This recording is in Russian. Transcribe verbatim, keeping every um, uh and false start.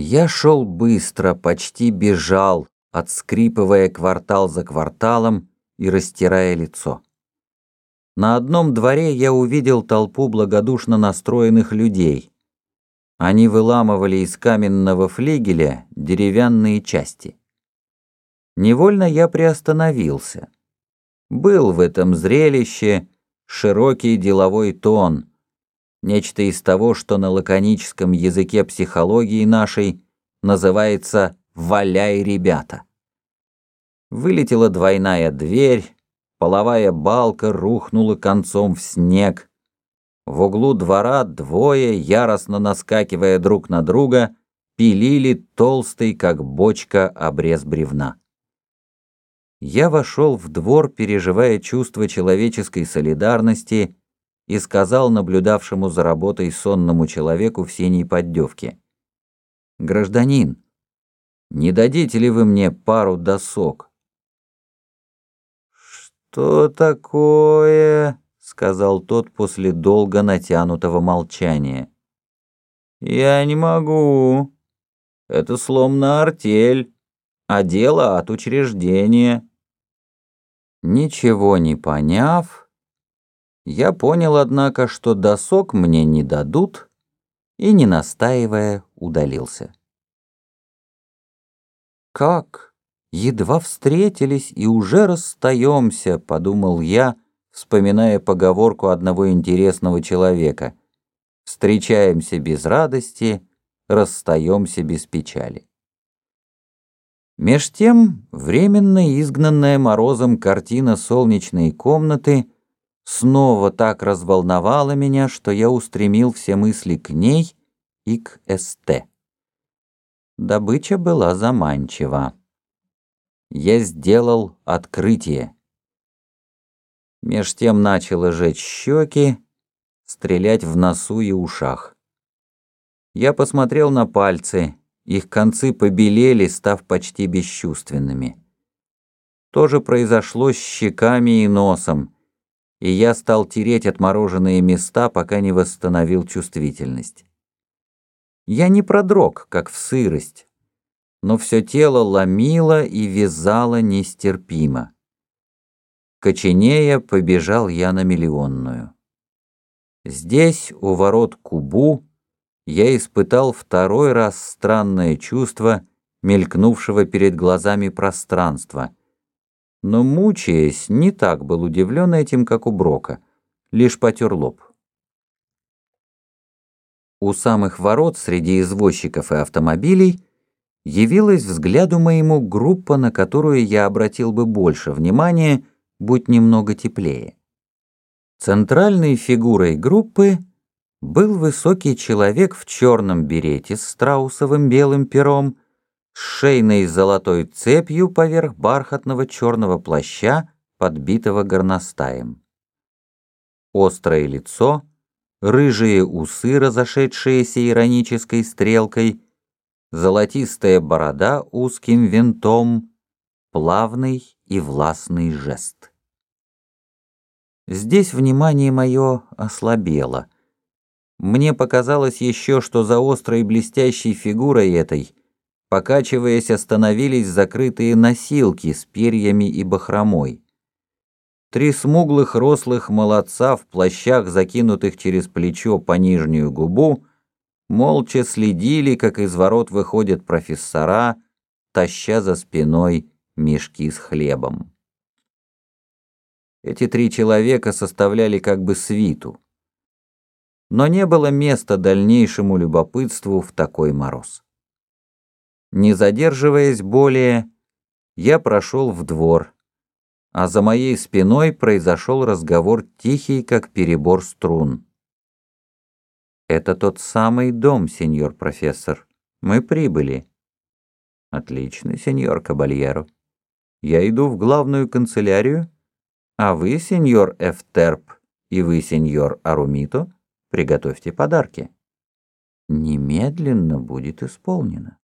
Я шел быстро, почти бежал, отскрипывая квартал за кварталом и растирая лицо. На одном дворе я увидел толпу благодушно настроенных людей. Они выламывали из каменного флигеля деревянные части. Невольно я приостановился. Был в этом зрелище широкий деловой тон, нечто из того, что на лаконическом языке психологии нашей называется «валяй, ребята». Вылетела двойная дверь, половая балка рухнула концом в снег. В углу двора двое, яростно наскакивая друг на друга, пилили толстый, как бочка, обрез бревна. Я вошел в двор, переживая чувство человеческой солидарности, и сказал наблюдавшему за работой сонному человеку в синей поддевке: «Гражданин, не дадите ли вы мне пару досок?» «Что такое?» — сказал тот после долго натянутого молчания. «Я не могу. Это слом на артель, а дело от учреждения». Ничего не поняв, я понял, однако, что досок мне не дадут, и, не настаивая, удалился. «Как? Едва встретились и уже расстаемся», — подумал я, вспоминая поговорку одного интересного человека: «Встречаемся без радости, расстаемся без печали». Меж тем, временно изгнанная морозом картина солнечной комнаты снова так разволновала меня, что я устремил все мысли к ней и к СТ. Добыча была заманчива. Я сделал открытие. Меж тем начало жечь щеки, стрелять в носу и ушах. Я посмотрел на пальцы, их концы побелели, став почти бесчувственными. То же произошло с щеками и носом, и я стал тереть отмороженные места, пока не восстановил чувствительность. Я не продрог, как в сырость, но все тело ломило и вязало нестерпимо. Коченея побежал я на Миллионную. Здесь, у ворот Кубу, я испытал второй раз странное чувство мелькнувшего перед глазами пространства, но, мучаясь, не так был удивлен этим, как у Брока, лишь потер лоб. У самых ворот среди извозчиков и автомобилей явилась взгляду моему группа, на которую я обратил бы больше внимания, будь немного теплее. Центральной фигурой группы был высокий человек в черном берете с страусовым белым пером, с шейной золотой цепью поверх бархатного черного плаща, подбитого горностаем. Острое лицо, рыжие усы, разошедшиеся иронической стрелкой, золотистая борода узким винтом, плавный и властный жест. Здесь внимание мое ослабело. Мне показалось еще, что за острой блестящей фигурой этой, покачиваясь, остановились закрытые носилки с перьями и бахромой. Три смуглых рослых молодца в плащах, закинутых через плечо по нижнюю губу, молча следили, как из ворот выходят профессора, таща за спиной мешки с хлебом. Эти три человека составляли как бы свиту. Но не было места дальнейшему любопытству в такой мороз. Не задерживаясь более, я прошел в двор, а за моей спиной произошел разговор тихий, как перебор струн. «Это тот самый дом, сеньор профессор. Мы прибыли». «Отлично, сеньор Кабальеро. Я иду в главную канцелярию, а вы, сеньор Эфтерп, и вы, сеньор Арумито, приготовьте подарки. Немедленно будет исполнено».